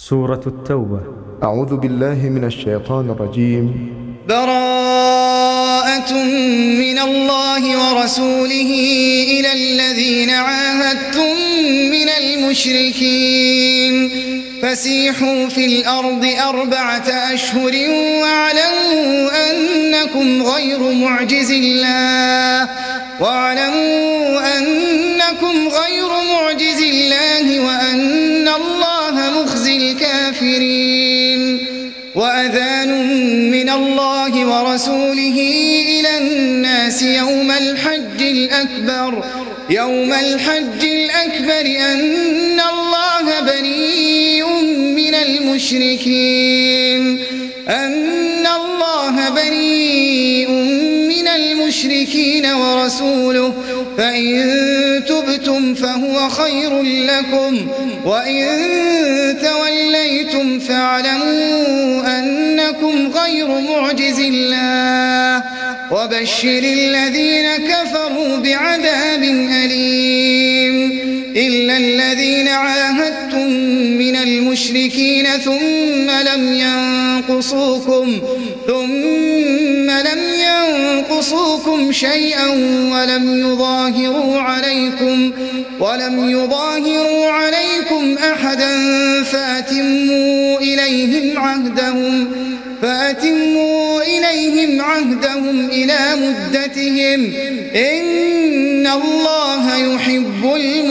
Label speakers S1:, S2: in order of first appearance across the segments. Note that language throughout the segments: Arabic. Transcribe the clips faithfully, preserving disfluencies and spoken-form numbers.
S1: سورة التوبة.
S2: أعوذ بالله من الشيطان الرجيم.
S3: براءة من الله ورسوله إلى الذين عاهدتم من المشركين فسيحوا في الأرض أربعة أشهر واعلموا أنكم غير معجز الله واعلموا أنكم غير معجز الله وأن الله مخزي الكافرين. وأذان من الله ورسوله إلى الناس يوم الحج الأكبر يوم الحج الأكبر أن الله بريء من المشركين أن الله بريء من المشركين ورسوله فإن تبتم فهو خير لكم وإن توليتم فاعلموا أنكم غير معجز الله وبشر الذين كفروا بعذاب أليم. إلا الذين عاهدتم من المشركين ثم لم ينقصوكم ثم لم ينقصوكم شيئا ولم يظاهروا عليكم ولم يظاهروا عليكم أحدا فأتموا إليهم عهدهم فأتموا إليهم عهدهم إلى مدتهم إن الله يحب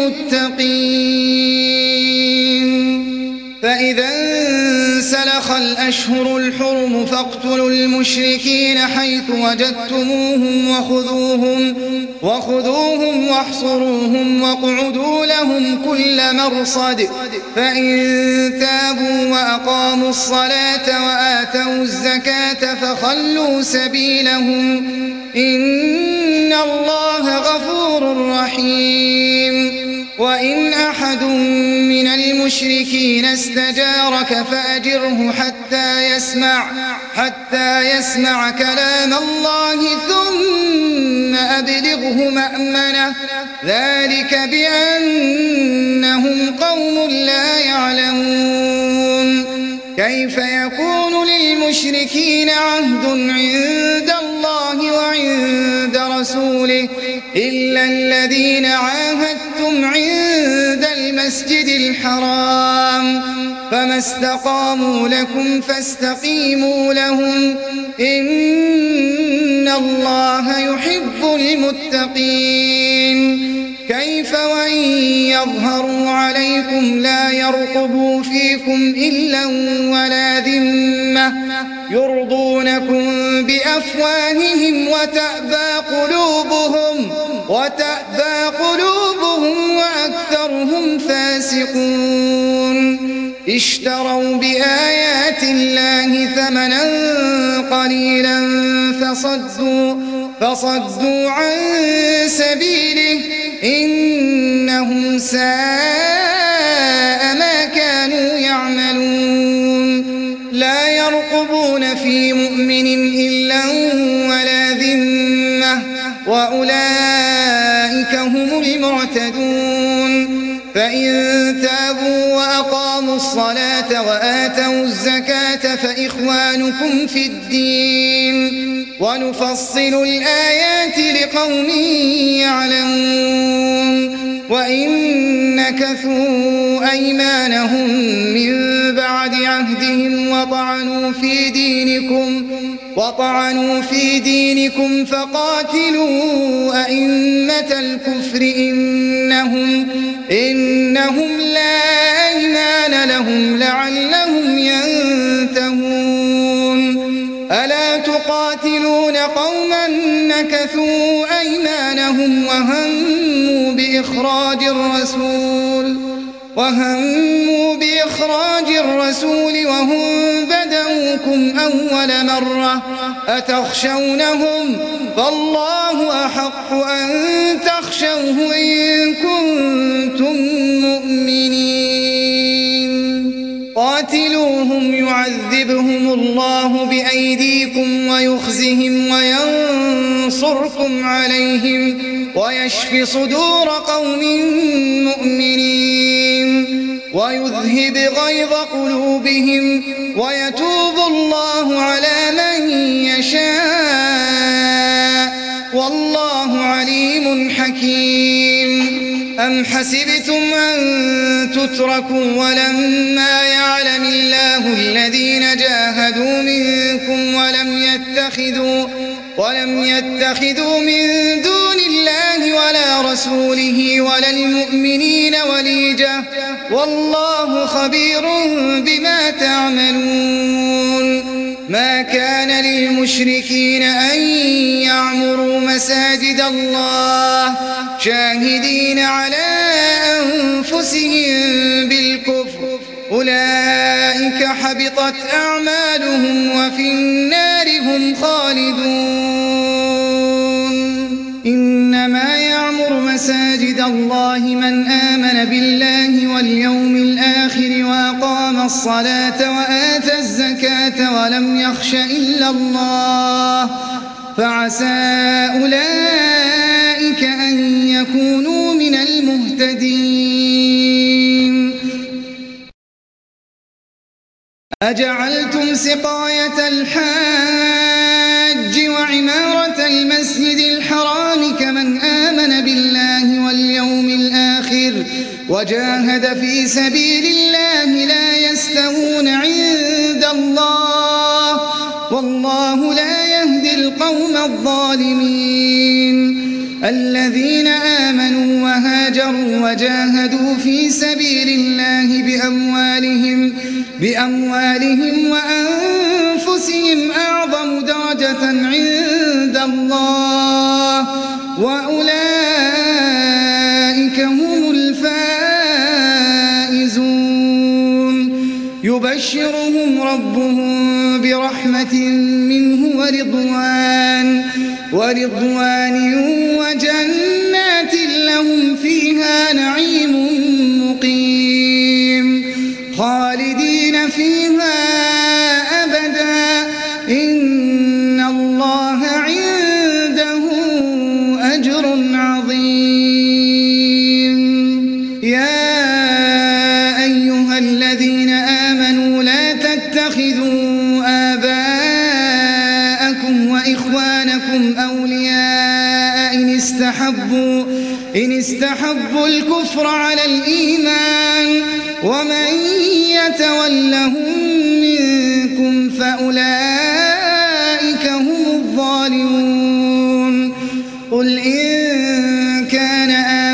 S3: المتقين. فإذا انسلخ الأشهر الحرم فاقتلوا المشركين حيث وجدتموهم وخذوهم وخذوهم واحصروهم واقعدوا لهم كل مرصد فإن تابوا وأقاموا الصلاة وآتوا الزكاة فخلوا سبيلهم إن الله غفور رحيم. وإن أحد من المشركين استجارك فأجره حتى يسمع حتى يسمع كلام الله ثم أبلغه مأمنه ذلك بأنهم قوم لا يعلمون. كيف يكون للمشركين عهد عند الله وعند رسوله إلا الذين عاهدتم عند المسجد الحرام فما استقاموا لكم فاستقيموا لهم إن الله يحب المتقين. كيف وإن يظهروا عليكم لا يرقبوا فيكم إلا ولا ذمة يرضونكم بأفواههم وتأبى قلوبهم وتأبى قلوبهم وأكثرهم فاسقون. اشتروا بآيات الله ثمنا قليلا فصدوا فصدوا عن سبيله إنهم ساء ما كانوا يعملون. لا يرقبون في مؤمن إلا ولا ذمة وأولئك هم المعتدون. فإن تابوا وأقاموا الصلاة وآتوا الزكاة فإخوانكم في الدين ونفصل الآيات لقوم يعلمون. وإن نكثوا أيمانهم من بعد عهدهم وطعنوا في دينكم وطعنوا في دينكم فقاتلوا أئمة الكفر إنهم إنهم لا أيمان لهم لعلهم ينتهون. ألا تقاتلون قوما نكثوا أيمانهم وهموا بإخراج الرسول وهموا بإخراج الرسول وهم بدأوكم أول مرة أتخشونهم فالله أحق أن تخشوه إن كنتم مؤمنين. قاتلوهم يعذبهم الله بأيديكم ويخزهم وينصركم عليهم ويشف صدور قوم مؤمنين. ويذهب غيظ قلوبهم ويتوب الله على من يشاء والله عليم حكيم. أم حسبتم أن تتركوا ولما يعلم الله الذين جاهدوا منكم ولم يتخذوا ولم يتخذوا من دون الله ولا رسوله ولا المؤمنين وليجة والله خبير بما تعملون. ما كان للمشركين أن يعمروا مساجد الله شاهدين على أنفسهم بالكفر أولئك حبطت أعمالهم وفي النار هم خالدون. إنما يعمر مساجد الله من آمن بالله واليوم الآخر وأقام الصلاة وآتى الزكاة ولم يخش إلا الله فعسى أولئك أن يكونوا من المهتدين. أجعلتم سقاية الحاج وعمارة المسجد الحرام كمن آمن بالله واليوم الآخر وجاهد في سبيل الله لا يستوون عند الله والله لا يهدي القوم الظالمين. الذين آمنوا وهاجروا وجاهدوا في سبيل الله بأموالهم بأموالهم وأنفسهم أعظم درجة عند الله وأولئك هم الفائزون. يبشرهم ربهم برحمة منه ورضوان ورضوان وجنات لهم فيها نعيم مقيم خالدين فيها أبدا إن الله عنده أجر عظيم. يا أيها الذين آمنوا لا تتخذوا آباءكم وإخوانكم أولياء إن استحبوا إن استحبوا الكفر على الإيمان ومن يتولهم منكم فأولئك هم الظالمون. قل إن كان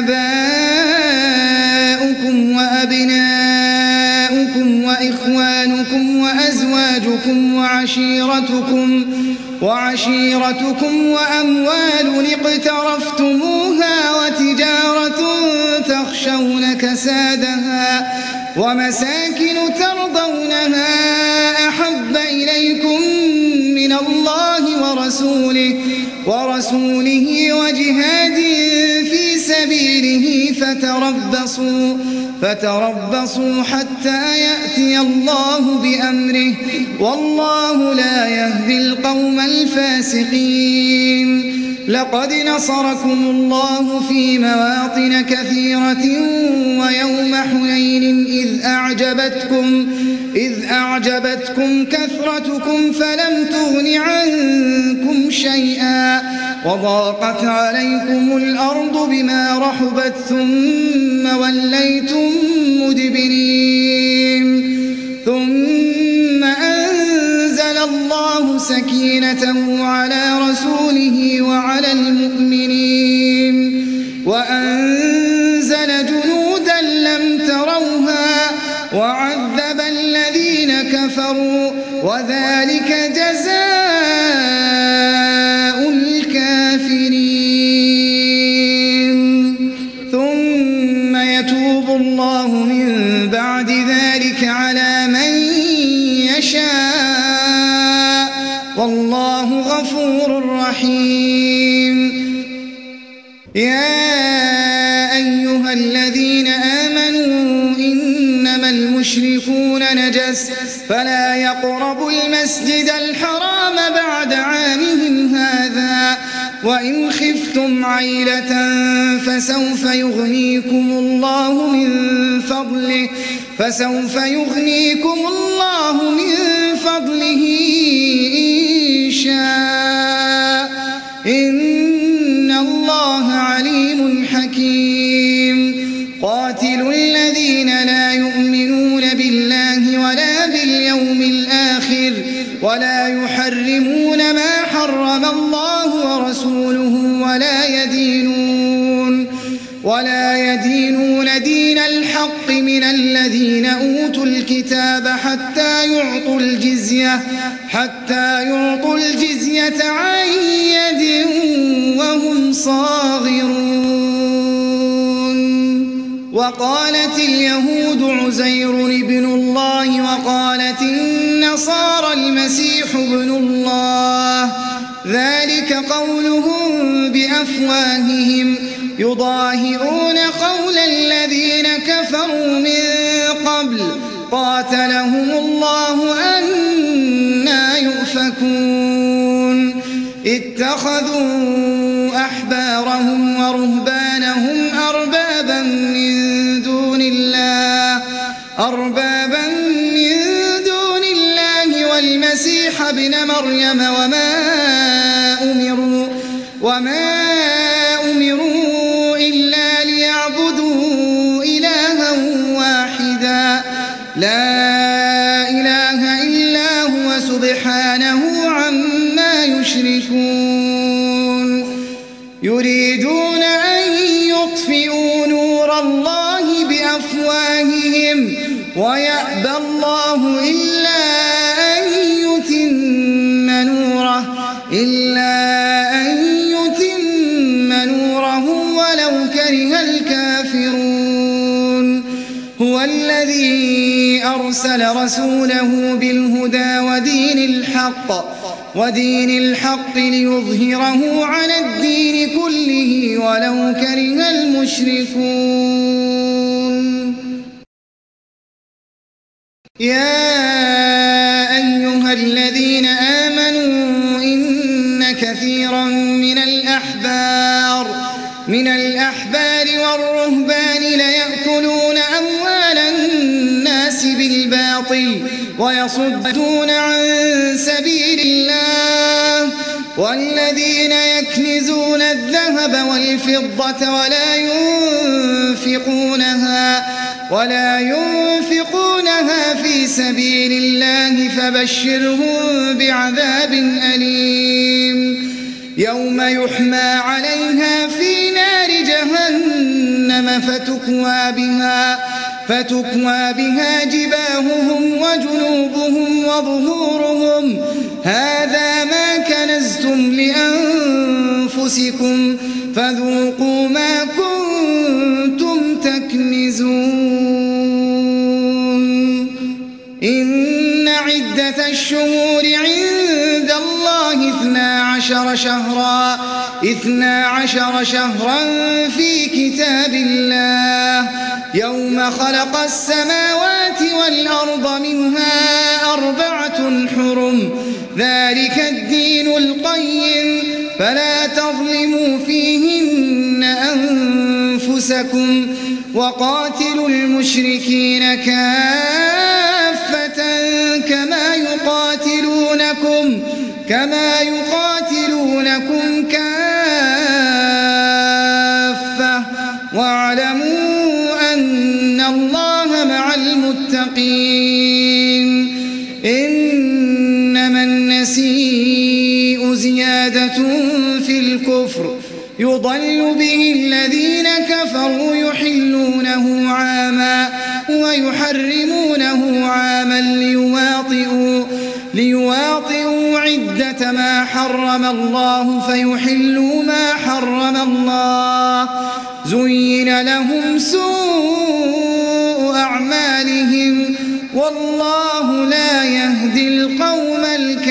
S3: آباؤكم وأبناؤكم وإخوانكم وأزواجكم وعشيرتكم وعشيرتكم وأموال اقترفتموها وتجارة تخشون كسادها ومساكن ترضونها أحب إليكم من الله ورسوله ورسوله وجهاد في سبيله فتربصوا فتربصوا حتى يأتي الله بأمره والله لا يهدي القوم الفاسقين. لقد نصركم الله في مواطن كثيرة ويوم حنين إذ أعجبتكم إذ أعجبتكم كثرتكم فلم تغن عنكم شيئا وضاقت عليكم الأرض بما رحبت ثم وليتم مدبرين. ثم أنزل الله سكينته على رسوله وعلى المؤمنين وأنزل جنودا لم تروها وعذب الذين كفروا وذلك جزاء الكافرين. ثم يتوب الله من بعد ذلك على من يشاء والله غفور رحيم. يا أيها الذين آمنوا إنما المشركون نجس فلا يقربوا المسجد الحرام بعد عامهم هذا وإن خفتم عيلة فسوف يغنيكم الله من فضله فسوف يغنيكم الله من فضله إن شاء إن الله عليم حكيم قاتلوا الذين لا يؤمنون بالله ولا باليوم الآخر ولا يحرمون ما حرم الله ورسوله ولا يدينون ولا يدينون دين الحق من الذين أوتوا الكتاب حتى يعطوا الجزية حتى يعطوا الجزية عن يد وهم صاغرون. وقالت اليهود عزير ابن الله وقالت النصارى المسيح ابن الله ذلك قولهم بأفواههم يضاهئون قول الذين كفروا من قبل قاتلهم الله أنى يؤفكون. اتخذوا أحبارهم ورهبانهم أربابا من دون الله أربابا من دون الله والمسيح ابن مريم وما أمروا وما أمروا إلا ليعبدوا إلها واحدا لا إله إلا هو سبحانه عما يشركون. يريدون أن يطفئوا نور الله بأفواههم ويأبى الله إلا أن يتم نوره إلا أن يتم نوره ولو كره الكافرون. هو الذي أرسل رسوله بالهدى ودين الحق ودين الحق ليظهره على الدين كله ولو كره المشركون. يا أيها الذين آمنوا إن كثيرا من الأحبار من الأحبار والرهبان ليأكلون أموال الناس بالباطل ويصدون عن سبيل الله والذين يكنزون الذهب والفضة ولا ينفقونها ولا ينفقونها في سبيل الله فبشرهم بعذاب أليم يوم يحمى عليها في نار جهنم فتكوى بها فتكوى بها جباههم وجنوبهم وظهورهم هذا ما كنزتم لأنفسكم فذوقوا ما كنتم تكنزون. إن عدة الشهور عند الله اثنا عشر شهرا اثنا عشر شهرا في كتاب الله يوم خلق السماوات والأرض منها أربعة حرم ذلك الدين القيم فلا تظلموا فيهن أنفسكم وقاتلوا المشركين كافة كما يقاتلونكم كما يقاتلونكم كافة واعلموا أن الله مع المتقين. إنما النسيء زيادة في الكفر يضل به الذين كفروا يحلونه عاما ويحرمونه عاما ليواطئوا ليواطئوا عدة ما حرم الله فيحلوا ما حرم الله زين لهم سوء أعمالهم والله لا يهدي القوم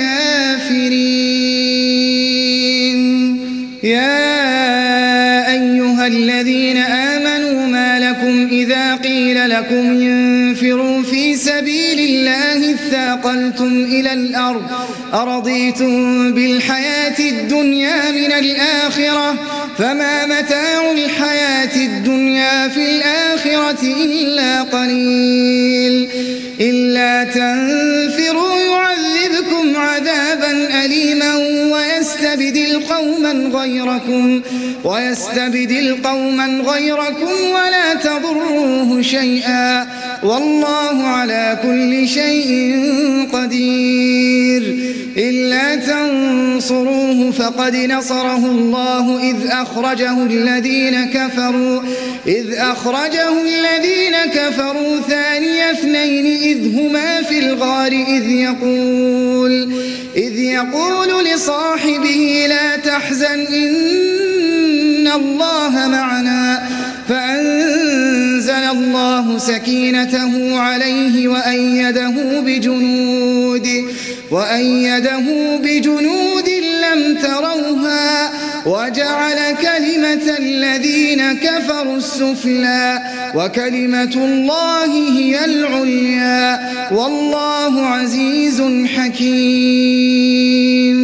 S3: الكافرين. يا أيها الذين آمنوا ما لكم إذا قيل لكم انفروا في سبيل سبيل الله اثاقلتم إلى الأرض أرضيتم بالحياة الدنيا من الآخرة فما متاع الحياة الدنيا في الآخرة إلا قليل إلا تنفروا يعذبكم عذابا أليما ويستبدل قوما غيركم ويستبدل قوما غيركم ولا تضروه شيئا والله على كل شيء قدير إلا تنصروه فقد نصره الله إذ أخرجه الذين كفروا إذ أخرجه الذين كفروا ثاني اثنين إذ هما في الغار إذ يقول إذ يقول لصاحبه لا تحزن إن الله معنا فأنزل الله سكينته عليه وأيده بجنود وأيده بجنود لم تروها وجعل كلمة الذين كفروا السفلى وكلمة الله هي العليا والله عزيز حكيم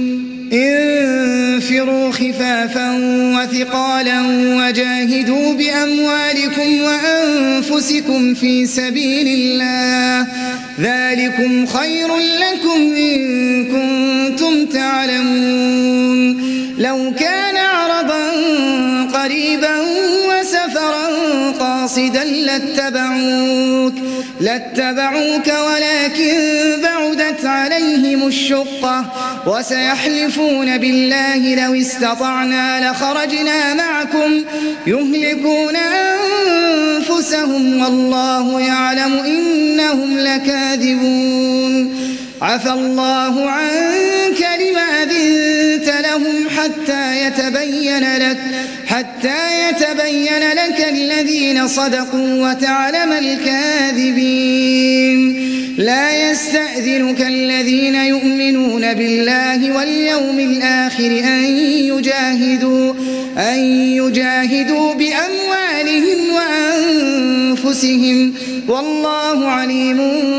S3: انفروا خفافا وثقالا وجاهدوا بأموالكم وأنفسكم في سبيل الله ذلكم خير لكم إن كنتم تعلمون لو كان عرضا قريبا وسفرا قاصدا لاتبعوك لاتبعوك ولكن بعدت عليهم الشقة وسيحلفون بالله لو استطعنا لخرجنا معكم يهلكون أنفسهم والله يعلم إنهم لكاذبون عفى الله عنك لما أذنت لهم حتى يتبين لك حتى يتبين لك الذين صدقوا وتعلم الكاذبين لا يستأذنك الذين يؤمنون بالله واليوم الآخر أن يجاهدوا أن يجاهدوا بأموالهم وأنفسهم والله عليم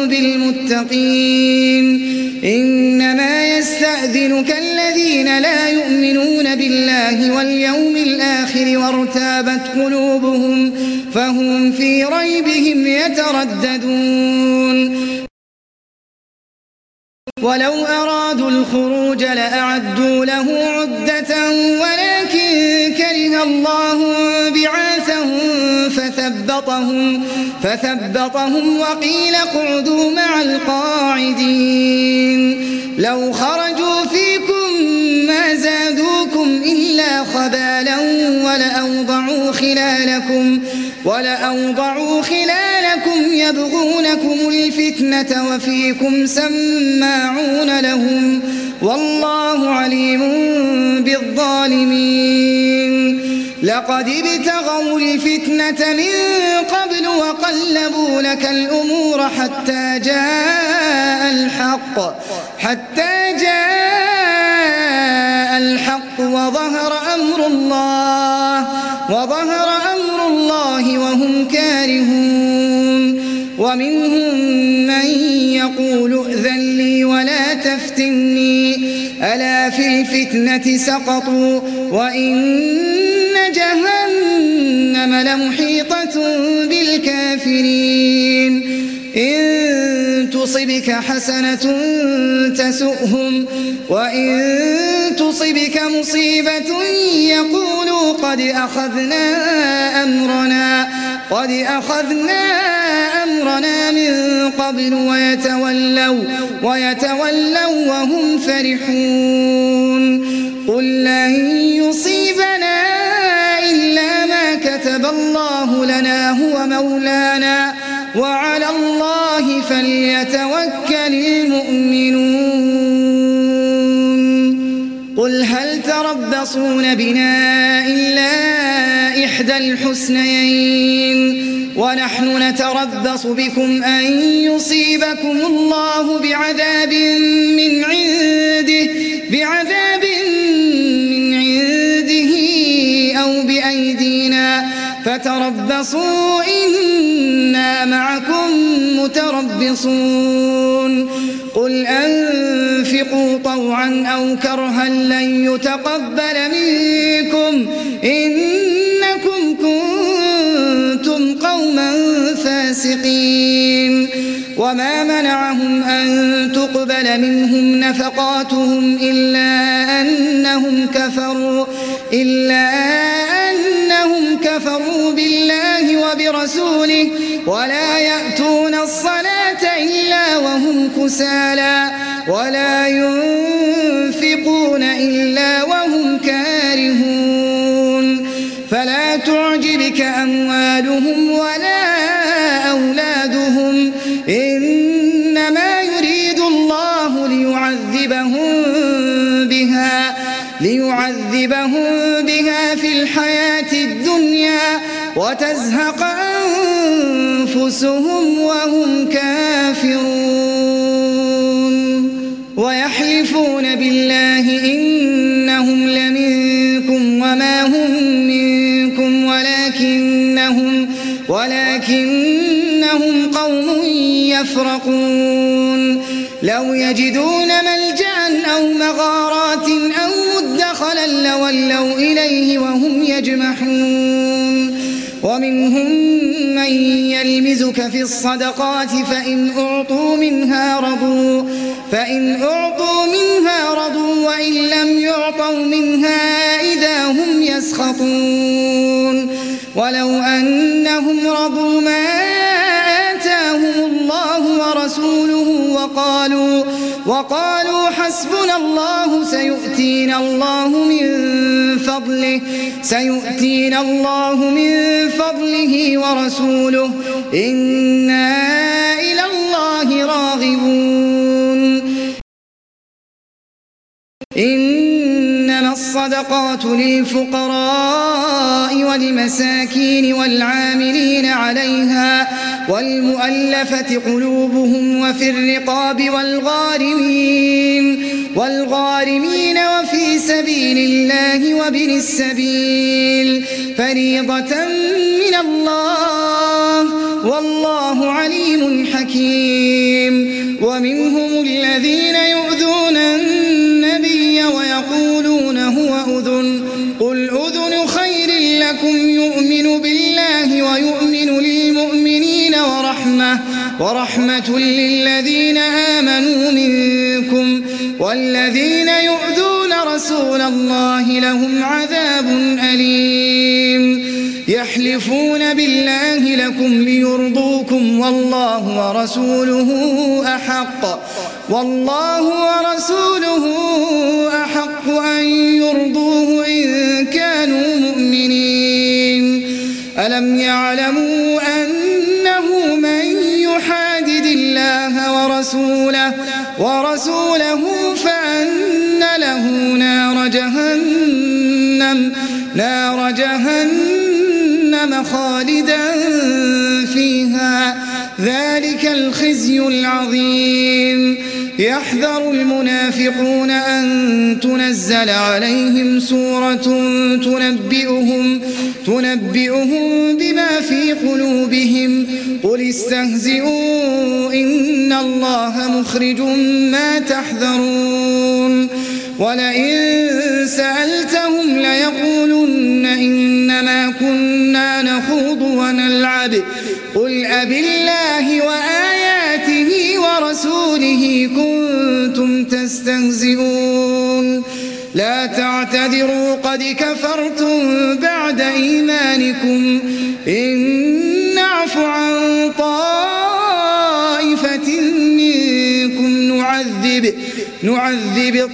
S3: بالمتقين إنما يستأذنك الذين لا يؤمنون بالله واليوم الآخر وارتابت قلوبهم فهم في ريبهم يترددون ولو أرادوا الخروج لأعدوا له عدة ولكن كره الله بعاثهم فثبطهم, فثبطهم وقيل اقعدوا مع القاعدين لو خرجوا فيكم ما زادوكم إلا خبالا ولأوضعوا خلالكم ولأوضعوا خلالكم يبغونكم الفتنة وفيكم سماعون لهم والله عليم بالظالمين لقد ابتغوا الفتنة من قبل وقلبوا لك الأمور حتى جاء الحق حتى جاء الحق وظهر أمر الله وظهر أمر الله وهم كارهون ومنهم من يقول ائذن لي ولا تفتني ألا في الفتنة سقطوا وإن جهنم لمحيطة بالكافرين إن تصبك حسنة تسؤهم وإن تصبك مصيبة يقولوا قد أخذنا أمرنا قد أخذنا أمرنا من قبل ويتولوا ويتولوا وهم فرحون قل لن يصيبنا إلا ما كتب الله لنا هو مولانا وعلى الله فليتوكل المؤمنون قل هل تربصون بنا إلا إحدى الحسنيين ونحن نتربص بكم أن يصيبكم الله بعذاب من عنده بعذاب من عنده أو بأيدينا فتربصوا إنا معكم متربصون قل أنفقوا طوعا أو كرها لن يتقبل منكم إنكم كنتم قوما فاسقين وما منعهم أن تقبل منهم نفقاتهم إلا أنهم كفروا إلا أنهم كفروا بالله وبرسوله ولا يأتون الصلاة إلا وهم كسالى ولا ينفقون إلا وهم كارهون فلا تعجبك أموالهم ولا أولادهم إنما يريد الله ليعذبهم بها ليعذبهم بها في الحياة الدنيا وتزهق أنفسهم وهم كافرون ويحلفون بالله إنهم لمنكم وما هم منكم ولكنهم ولكنهم قوم يفرقون لو يجدون ملجأ أو مغارات أو مدخلا لولوا إليه وهم يجمحون ومنهم من يلمزك في الصدقات فإن أعطوا منها رضوا فإن أعطوا منها رضوا وإن لم يعطوا منها إذا هم يسخطون ولو أنهم رضوا ما آتاهم الله ورسوله وقالوا وقالوا حسبنا الله سيؤتينا الله من فضله سيؤتينا الله من فضله ورسوله إنا إلى الله راغبون إنما الصدقات للفقراء والمساكين والعاملين عليها والمؤلفة قلوبهم وفي الرقاب والغارمين والغارمين وفي سبيل الله وابن السبيل فريضة من الله والله عليم حكيم ومنهم الذين يؤذون النبي ويقولون هو أذن قل أذن خير لكم يؤمن بالله ويؤمن للمؤمنين ورحمة ورحمة للذين آمنوا منكم والذين يؤذون رسول الله لهم عذاب أليم يحلفون بالله لكم ليرضوكم والله ورسوله أحق والله ورسوله أحق أن يرضوه إن كانوا مؤمنين ألم يعلموا أنه من يحادد الله ورسوله ورسوله فأن له نار جهنم نار جهنم خالدا فيها ذلك الخزي العظيم يحذر المنافقون أن تنزل عليهم سورة تنبئهم تنبئهم بما في قلوبهم قل استهزئوا إن الله مخرج ما تحذرون ولئن سألتهم ليقولن إنما كنا نخوض ونلعب قل أبالله وآياته ورسوله كنتم تستهزئون لا تعتذروا قد كفرتم بعد إيمانكم إن نعف عن طائفة منكم نعذب نعذب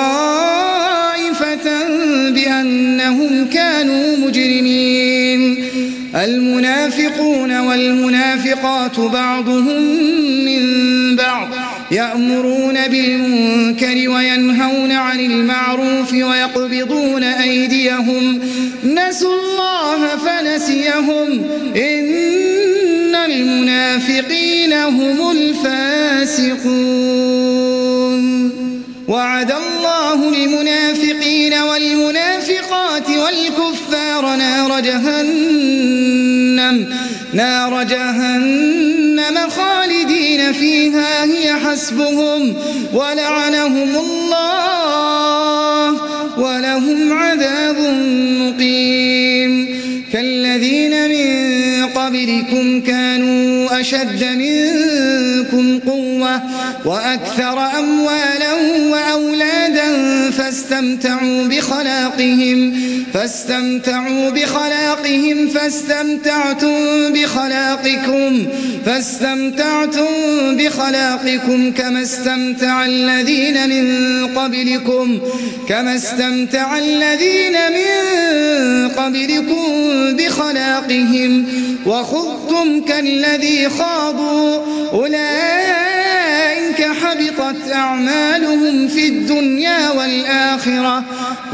S3: طائفة بأنهم كانوا مجرمين المنافقون والمنافقات بعضهم من بعض يأمرون بالمنكر وينهون عن المعروف ويقبضون أيديهم نسوا الله فنسيهم إن المنافقين هم الفاسقون وعد الله المنافقين والمنافقات والكفار نار جهنم نار جهنم خالدين فيها هي حسبهم ولعنهم الله ولهم عذاب مقيم كالذين من قبلكم كانوا أشد منكم قوة وأكثر أموالا وأولادا فاستمتعوا بخلاقهم فاستمتعوا بخلاقهم فاستمتعتم بخلاقكم فاستمتعتم بخلاقكم كما استمتع الذين من قبلكم كما استمتع الذين من قبلكم بخلاقهم وخضتم كالذي خاضوا أولئك حبطت أعمالهم في الدنيا والآخرة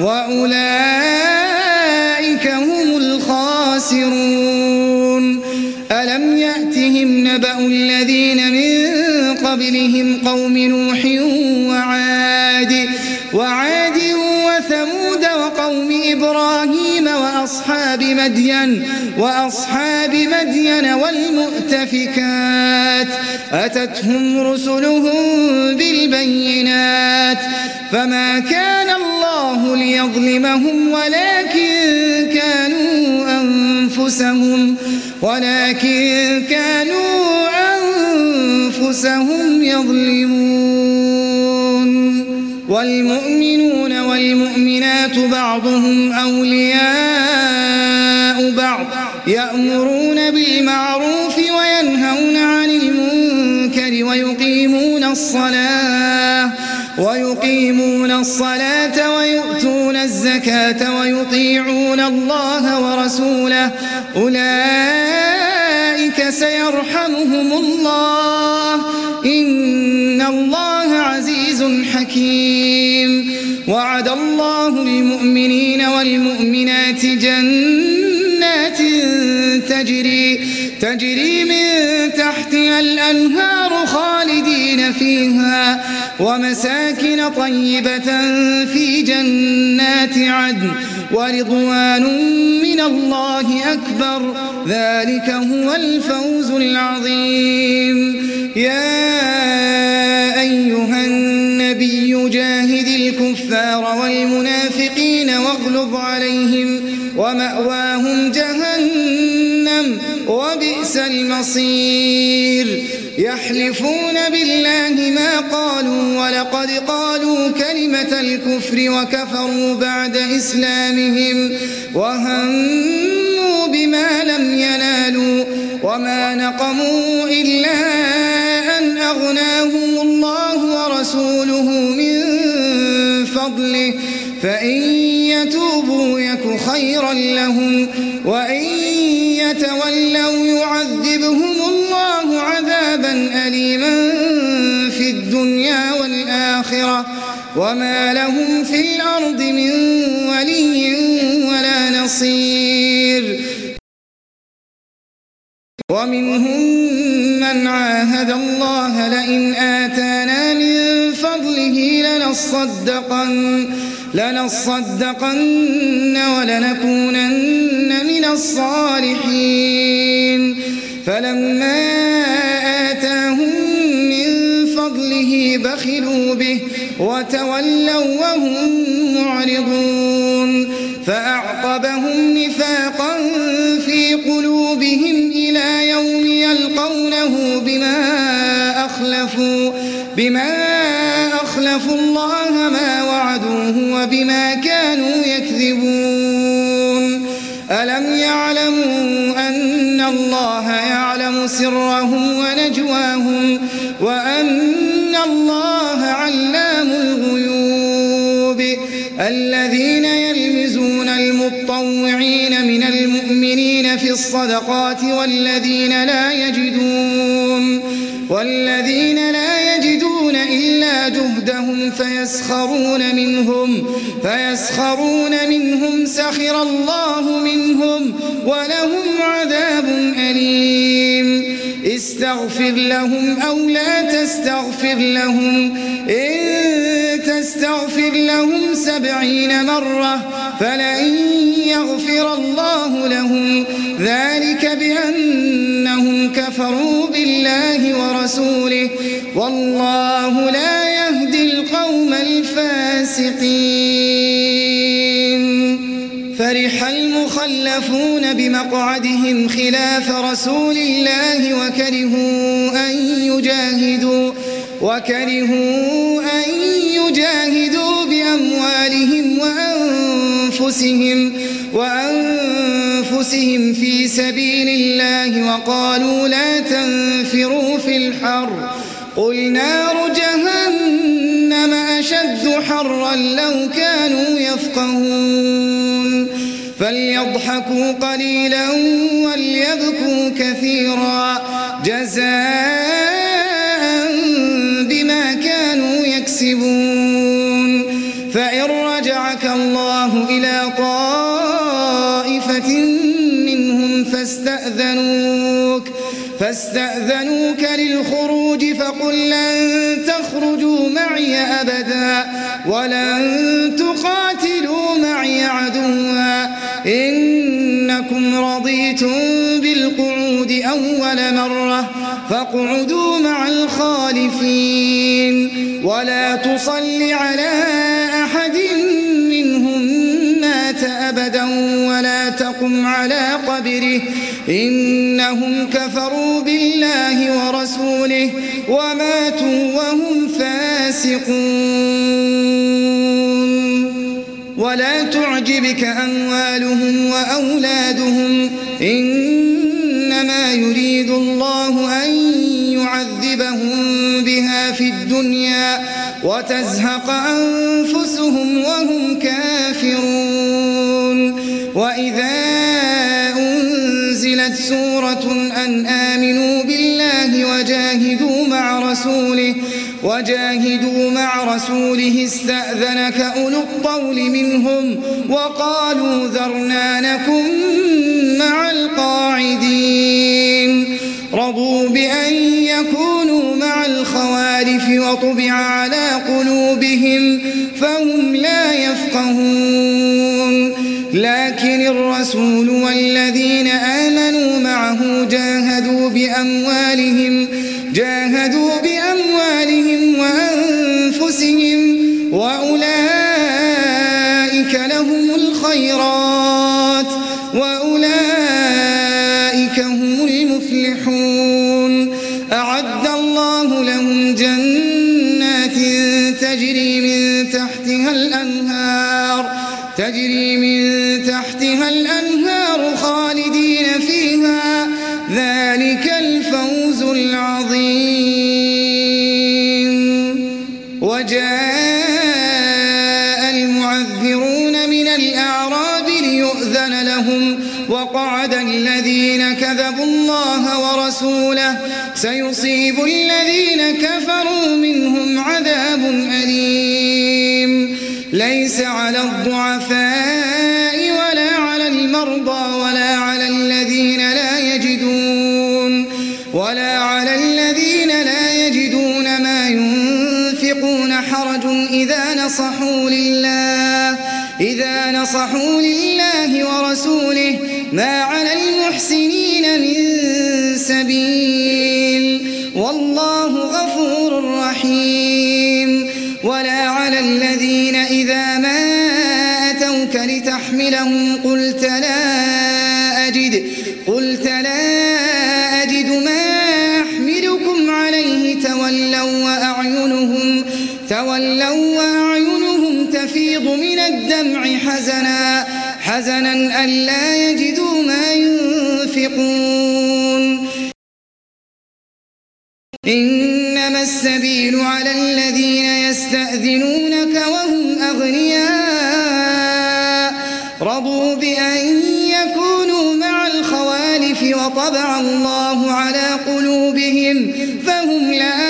S3: وأولئك هم الخاسرون ألم يأتهم نبأ الذين من قبلهم قوم نوح وعاد وعاد وثمود وقوم إبراهيم وأصحاب مدين وأصحاب مدين والمؤتفكات أتتهم رسلهم بالبينات فما كان الله ليظلمهم ولكن كانوا أنفسهم ولكن كانوا أنفسهم يظلمون والمؤمنون والمؤمنات بعضهم أولياء بعض يأمرون بالمعروف وينهون عن المنكر ويقيمون الصلاة ويقيمون الصلاة ويؤتون الزكاة ويطيعون الله ورسوله أولئك سيرحمهم الله إن الله عزيز حكيم وعد الله المؤمنين والمؤمنات جنات تجري تجري من تحتها الأنهار خالدين فيها ومساكن طيبة في جنات عدن ورضوان من الله أكبر ذلك هو الفوز العظيم يا أيها النبي جاهد الكفار والمنافقين واغلظ عليهم ومأواهم جهنم وبئس المصير يحلفون بالله ما قالوا ولقد قالوا كلمة الكفر وكفروا بعد إسلامهم وهموا بما لم ينالوا وما نقموا إلا أن أغناهم الله ورسوله من فضله فإن يتوبوا يك خيرا لهم وإن يتولوا يعذبهم الله عذابا أليما في الدنيا والآخرة وما لهم في الأرض من ولي ولا نصير ومنهم من عاهد الله لئن آتانا من فضله لنصدقن لنصدقن ولنكونن من الصالحين فلما آتاهم من فضله بخلوا به وتولوا وهم معرضون فأعقبهم نفاقا في قلوبهم إلى يوم يلقونه بما أخلفوا بما أخلفوا الله ما وعدوه وبما كانوا يكذبون ألم يعلموا أن الله يعلم سرهم ونجواهم وأن الله علام الغيوب الذين يلمزون المطوعين من المؤمنين في الصدقات والذين لا يجدون والذين لا يجدون إلا جهدهم فيسخرون منهم فيسخرون منهم سخر الله منهم ولهم عذاب أليم استغفر لهم أو لا تستغفر لهم إن فاستغفر لهم سبعين مرة فلن يغفر الله لهم ذلك بأنهم كفروا بالله ورسوله والله لا يهدي القوم الفاسقين. فرح المخلفون بمقعدهم خلاف رسول الله وكرهوا أن يجاهدوا وكرهوا أن يجاهدوا بأموالهم وأنفسهم وأنفسهم في سبيل الله وقالوا لا تنفروا في الحر قل نار جهنم أشد حرا لو كانوا يفقهون. فليضحكوا قليلا وليبكوا كثيرا جزاء بما كانوا يكسبون. فإن رجعك الله إلى طائفة منهم فاستأذنوك فاستأذنوك للخروج فقل لن تخرجوا معي أبدا ولن تقاتلوا معي عدوا إنكم رضيتم بالقعود أول مرة فاقعدوا مع الخالفين ولا تصل على أحد منهم مات أبدا ولا تقم على قبره إنهم كفروا بالله ورسوله وماتوا وهم فاسقون. ولا تعجبك أموالهم وأولادهم إنما يريد الله أن يعذبهم بها في الدنيا وتزهق أنفسهم وهم كافرون. وإذا أنزلت سورة أن آمنوا بالله وجاهدوا مع رسوله وجاهدوا مع رسوله استأذنك أولو الطول منهم وقالوا ذرنا نكن مع القاعدين. رضوا بأن يكونوا مع الخوالف وطبع على قلوبهم فهم لا يفقهون. لكن الرسول والذين آمنوا معه جاهدوا بأموالهم جاهدوا بأموالهم وأنفسهم وأولئك لهم الخيرات وأولئك هم المفلحون. أعد الله لهم جنات تجري من تحتها الأنهار تجري من تحتها الأنهار خالدين فيها ذلك الفوز العظيم. وجاء المعذرون من الأعراب ليؤذن لهم وقعد الذين كذبوا الله ورسوله سيصيب الذين كفروا منهم عذاب أليم. ليس على الضعفاء ولا على المرضى ولا على الذين لا يجدون ولا على الذين لا يجدون ما ينفقون حرج إذا نصحوا لله إذا نصحوا لله ورسوله ما على المحسنين من سبيل والله غفور رحيم. ولا على الذين إذا ما أتوك لتحملهم قلت لا أجد قلت لا أجد ما أحملكم عليه تولوا وأعينهم تولوا وأعينهم تفيض من الدمع حزنا حزنا ألا يجدوا ما ينفقون. إنما السبيل على الذين يستأذنونك وهم أغنياء رضوا بأن يكونوا مع الخوالف وطبع الله على قلوبهم فهم لا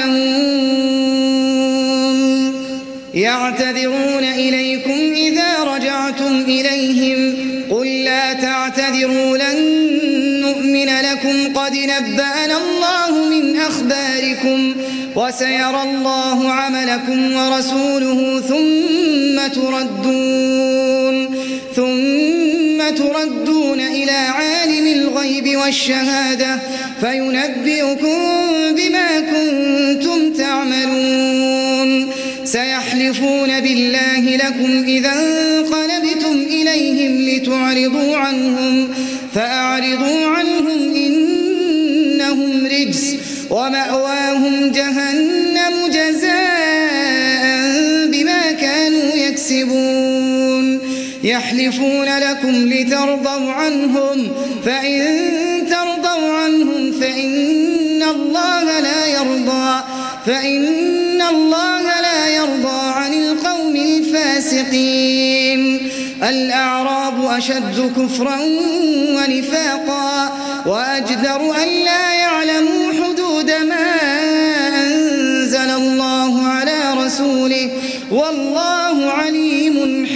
S3: يعلمون. يعتذرون إليكم إذا رجعتم إليهم قل لا تعتذروا لن نؤمن لكم قد نبأنا الله من أخباركم وسيرى الله عملكم ورسوله ثم تردون ثم تردون إلى عالم الغيب والشهادة فينبئكم بما كنتم تعملون سيحلفون بالله لكم إذا انقلبتم إليهم لتعرضوا عنهم فأعرضوا عنهم إنهم رجس ومأواهم جهنم جزاء بما كانوا يكسبون يحلفون لكم لترضوا عنهم فإن ترضوا عنهم فإن الله لا يرضى فإن الله لا يرضى عن القوم الفاسقين الأعراب أشد كفرا ونفاقا وأجدر أن لا يعلموا حدود ما أنزل الله على رسوله والله عليم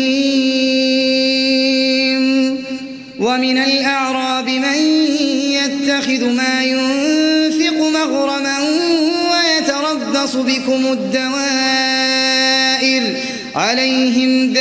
S3: حكيم ومن الأعراب من يتخذ ما ينفق مغرما ويتربص بكم الدوائر عليهم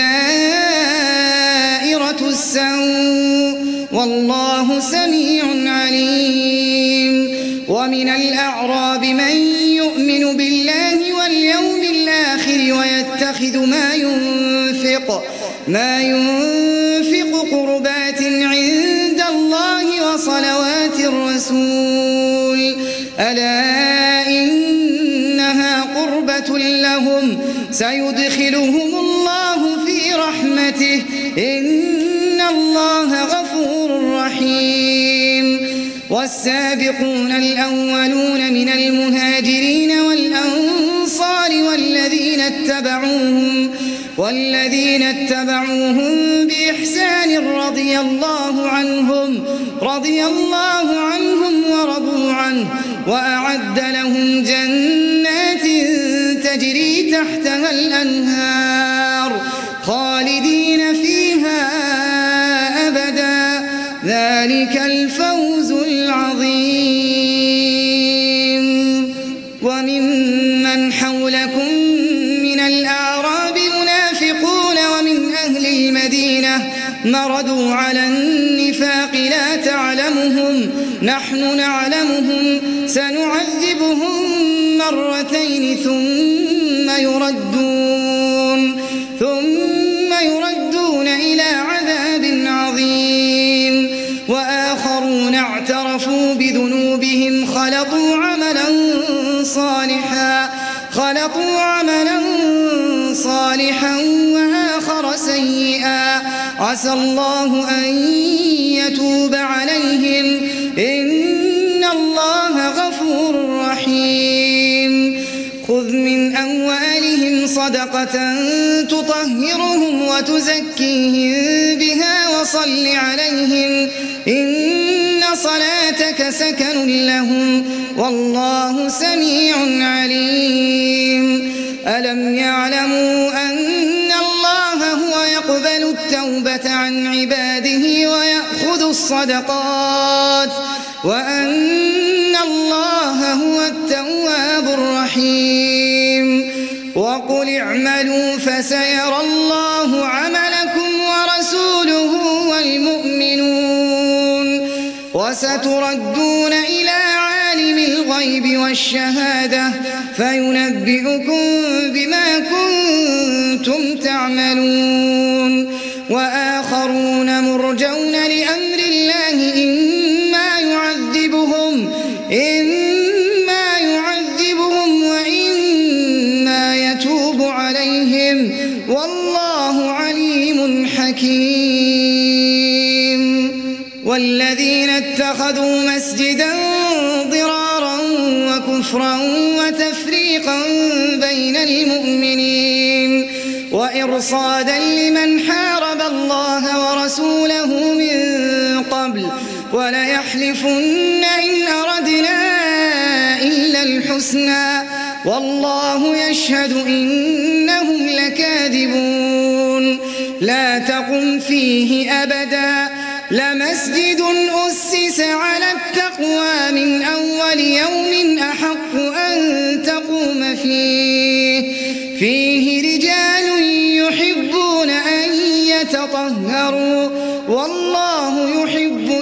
S3: دائرة السوء والله سميع عليم ومن الأعراب من يؤمن بالله واليوم الآخر ويتخذ ما ينفق ما ينفق قربات عند الله وصلوات الرسول ألا إنها قربة لهم سيدخلهم الله في رحمته إن الله غفور رحيم والسابقون الأولون من المهاجرين والأنصار والذين اتبعوهم والذين اتبعوهم بإحسان رضي الله عنهم رضي الله عنهم ورضوا عنه وأعد لهم جنات تجري تحتها الأنهار خالدين فيها أبدا ذلك الفوز العظيم وممن حولكم من الأعراب منافقون ومن أهل المدينة مردوا على النفاق لا تعلمهم نحن نعلمهم سنعذبهم مرتين ثم يردون ثم يردون إلى عذاب عظيم وآخرون اعترفوا بذنوبهم خلطوا عملا صالحا خلطوا عملا صالحا وآخر سيئا عسى الله أن يتوب عليهم إن الله غفور رحيم خذ من أموالهم صدقة تطهرهم وتزكيهم بها وصل عليهم إن صلاتك سكن لهم والله سميع عليم ألم يعلموا أن الله هو يقبل التوبة عن عباده ويأخذ الصدقات وأن الله هو التواب الرحيم وقل اعملوا فسيرى الله عملكم ورسوله والمؤمنون وستردون إلى عالم الغيب والشهادة فينبئكم بما كنتم تعملون وآخرون مرجون لأمر الله إما يعذبهم إما يعذبهم وإما يتوب عليهم والله عليم حكيم والذين اتخذوا مسجدا ضرارا وكفرا وتفريقا بين المؤمنين وإرصادا لمن حارب الله ورسوله من قبل وليحلفن إن أردنا إلا الحسنى والله يشهد إنهم لكاذبون لا تقم فيه أبدا لمسجد أسس على التقوى من أول يوم أحق أن تقوم فيه فيه رجال يحبون أن يتطهروا والله يحب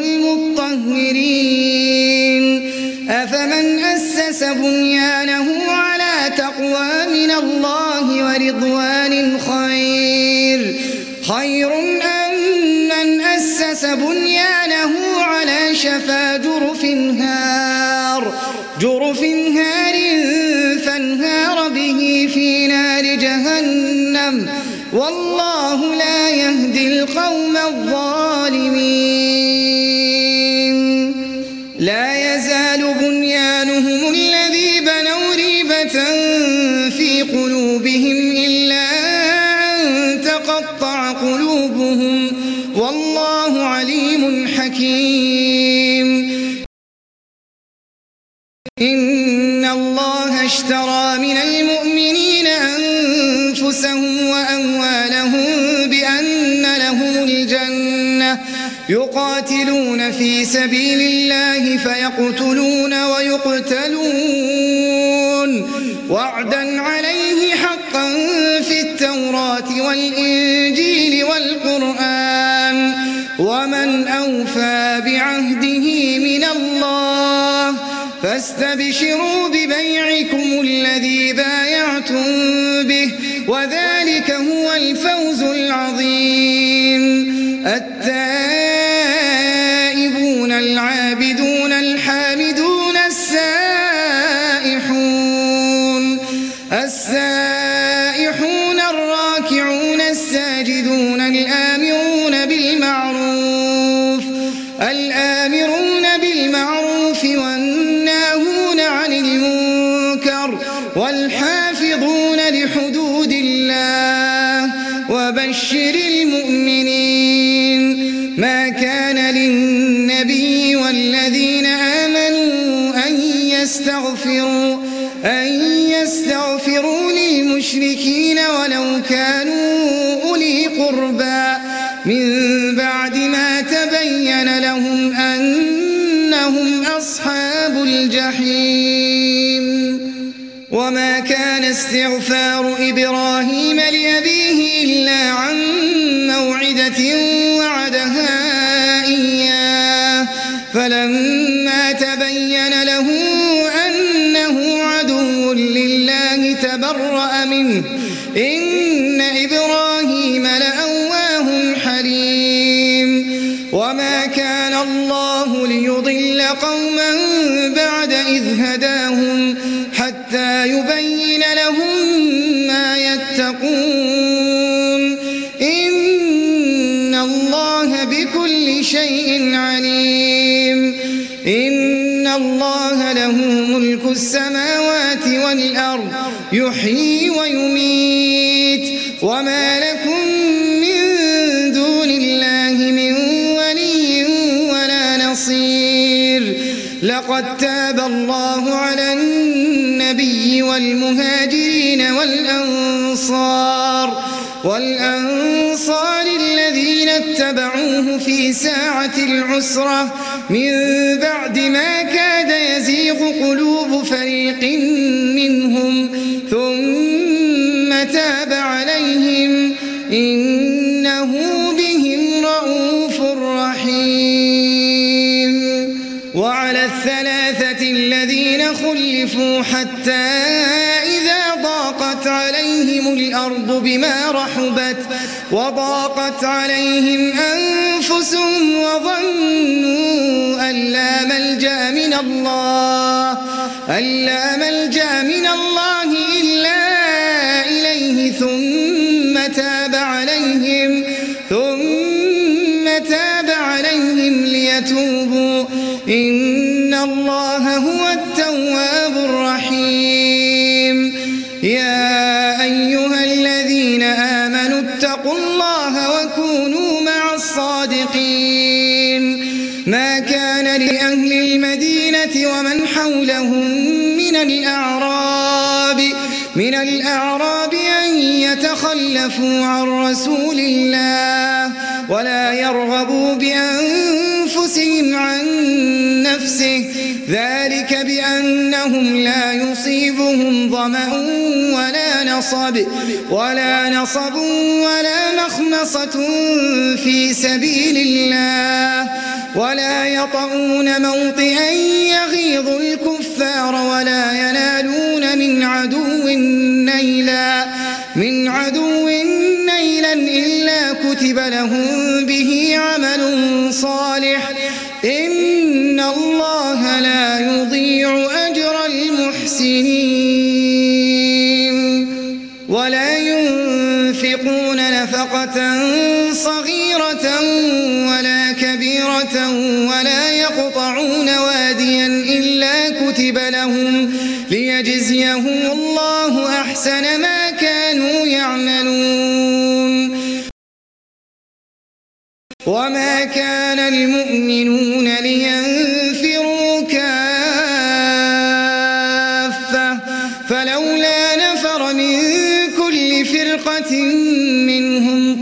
S3: المطهرين أفمن أسس بنيانه على تقوى من الله ورضوان خير خير أم من أسس بنيانه على شفا جرف هار جرف هار فانهار به في نار جهنم والله لا يهدي القوم الظالمين لا يزال بنيانهم الذي بنوا ريبة في قلوبهم إلا أن تقطع قلوبهم والله عليم حكيم إن الله اشترى من المؤمنين أنفسهم وأموالهم بأن لهم الجنة يقاتلون في سبيل الله فيقتلون ويقتلون وعدا عليه حقا في التوراة والإنجيل والقرآن ومن أوفى بعهده من الله فاستبشروا ببيعكم الذي بايعتم به وذلك هو الفوز العظيم التائبون العابدون الحامدون السائحون السائحون الراكعون الساجدون الآمرون بالمعروف الآمرون بالمعروف والناهون عن المنكر والحافظون لحدود الله وبشر المؤمنين ما كان للنبي والذين آمنوا أن يستغفروا أن يستغفروا للمشركين ولو كانوا أولي قربى من بعد ما تبين لهم أنهم أصحاب الجحيم وما كان استغفار إبراهيم لأبيه إلا عن موعدة وعدها إياه فلما تبين له أنه عدو لله تبرأ منه إن إبراهيم لأواه حليم وما كان الله ليضل قوما بعد إذ هداهم حتى يبين لهم ما يتقون إن الله بكل شيء عليم إن الله له ملك السماوات والأرض يحيي ويميت وما لكم من دون الله من ولي ولا نصير لقد تاب الله على النبي والمهاجرين والأنصار والأنصار الذين اتبعوه في ساعة العسرة من بعد ما كاد يزيغ قلوب فريق منهم ثم تاب عليهم إنه بهم رءوف رحيم وعلى الثلاثة الذين خلفوا حتى إذا ضاقت عليهم الأرض بما رحبت وضاقت عليهم أنفسهم وظنوا أن لا ملجأ من الله أن لا ملجأ من الله إلا إليه ثم تاب عليهم ثم تاب عليهم ليتوبوا إن الله هو التواب الرحيم يا أيها الذين آمنوا اتقوا الله وكونوا مع الصادقين ما كان لأهل المدينة ومن حولهم من الأعراب من الأعراب أن يتخلفوا عن رسول الله ولا يرغبوا بأنفسهم عن نفسه ذلك بأنهم لا يصيبهم ظمأ ولا نصب ولا نصب ولا مخمصة في سبيل الله ولا يطؤون موطئا يغيظ الكفار ولا ينالون من عدو نيلا من عدو نيلا إلا كتب لهم به عمل صالح إن الله لا يضيع أجر المحسنين ولا ينفقون نفقة صغيرة ولا كبيرة ولا يقطعون واديا إلا كتب لهم ليجزيهم الله أحسن ما كانوا يعملون وما كان المؤمنون لينفروا كافة فلولا نفر من كل فرقة منهم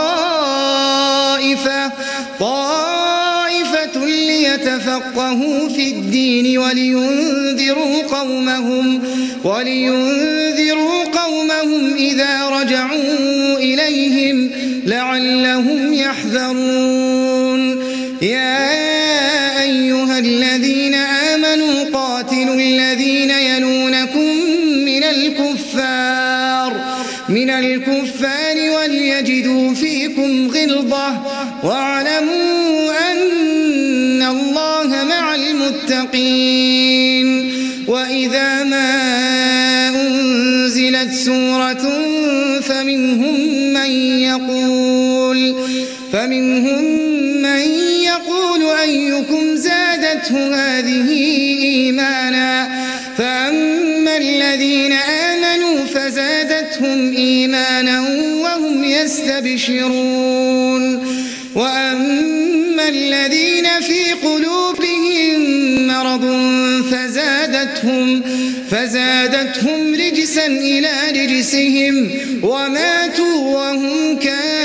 S3: طائفة طائفة ليتفقهوا في الدين ولينذروا قومهم ولينذروا قومهم إذا رجعوا إليهم لعلهم يحذرون يا أيها الذين آمنوا قاتلوا الذين يلونكم من الكفار من الكفار وليجدوا فيكم غلظة واعلموا أن الله مع المتقين وإذا ما أنزلت سورة فمنهم من يقول فمنهم من يقول أيكم زادته هذه إيمانا فأما الذين آمنوا فزادتهم إيمانا وهم يستبشرون وأما الذين في قلوبهم مرض فزادتهم فزادتهم رجسا إلى رجسهم وماتوا وهم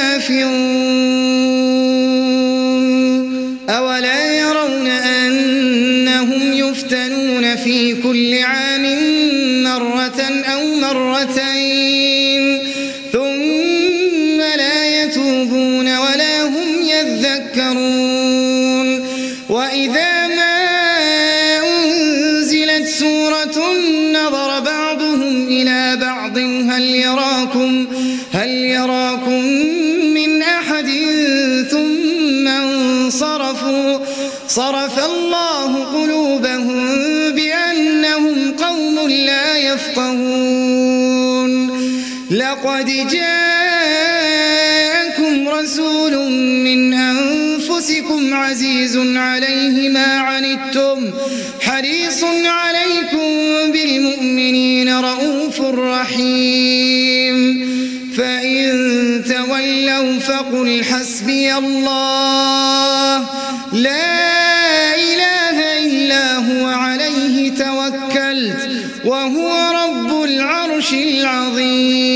S3: كافرون أولا يرون أنهم يفتنون في كل عام مرة أو مرتين ثم لا يتوبون ولا هم يذكرون وإذا ما أنزلت سورة نظر بعضهم إلى بعض هل يراكم هل يراكم من أحد ثم انصرفوا صرف الله قلوبهم بأنهم قوم لا يفقهون لقد جاءكم رسول من أنفسكم عزيز عليه ما عنتم حريص عليكم بالمؤمنين رؤوف رحيم فإن تولوا فقل حسبي الله لا إله إلا هو عليه توكلت وهو رب العرش العظيم